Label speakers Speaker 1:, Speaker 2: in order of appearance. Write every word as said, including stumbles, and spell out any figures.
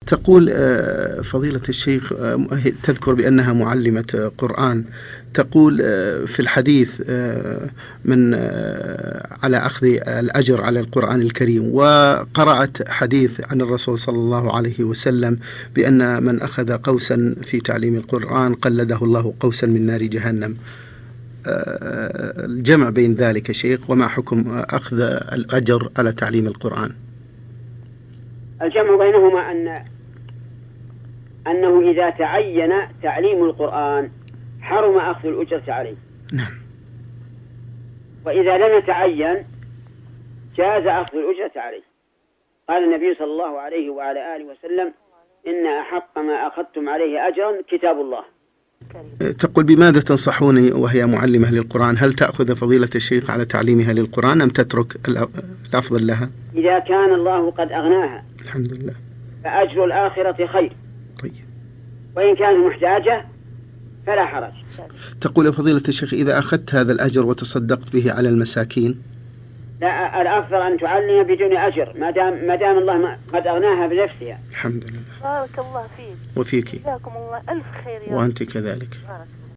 Speaker 1: تقول آه، فضيلة الشيخ، آه، تذكر بأنها معلمة قرآن. تقول آه، في الحديث آه، من آه، على أخذ الأجر على القرآن الكريم، وقرأت حديث عن الرسول صلى الله عليه وسلم بأن من أخذ قوسا في تعليم القرآن قلده الله قوسا من نار جهنم. آه، الجمع بين ذلك شيخ، وما حكم أخذ الأجر على تعليم القرآن؟
Speaker 2: الجمع بينهما أن أنه إذا تعين تعليم القرآن حرم أخذ الأجرة عليه.
Speaker 1: نعم.
Speaker 2: وإذا لم يتعين جاز أخذ الأجرة عليه. قال النبي صلى الله عليه وعلى آله وسلم: إن أحق ما أخذتم عليه أجرا كتاب الله.
Speaker 1: تقول بماذا تنصحوني وهي معلمة للقرآن؟ هل تأخذ فضيلة الشيخ على تعليمها للقرآن أم تترك الأفضل لها؟
Speaker 2: إذا كان الله قد أغناها
Speaker 1: الحمد لله
Speaker 2: فأجر الآخرة خير.
Speaker 1: طيب.
Speaker 2: وإن كانت محتاجة فلا حرج.
Speaker 1: تقول فضيلة الشيخ: إذا أخذت هذا الأجر وتصدقت به على المساكين؟
Speaker 2: لا، الأفضل أن تعلم بدون أجر ما دام ما دام الله قد أغناها بنفسها.
Speaker 1: الحمد لله.
Speaker 3: بارك الله فيك
Speaker 1: وفيك.
Speaker 3: جزاكم الله ألف خير يا
Speaker 1: وأنت كذلك.
Speaker 3: بارك.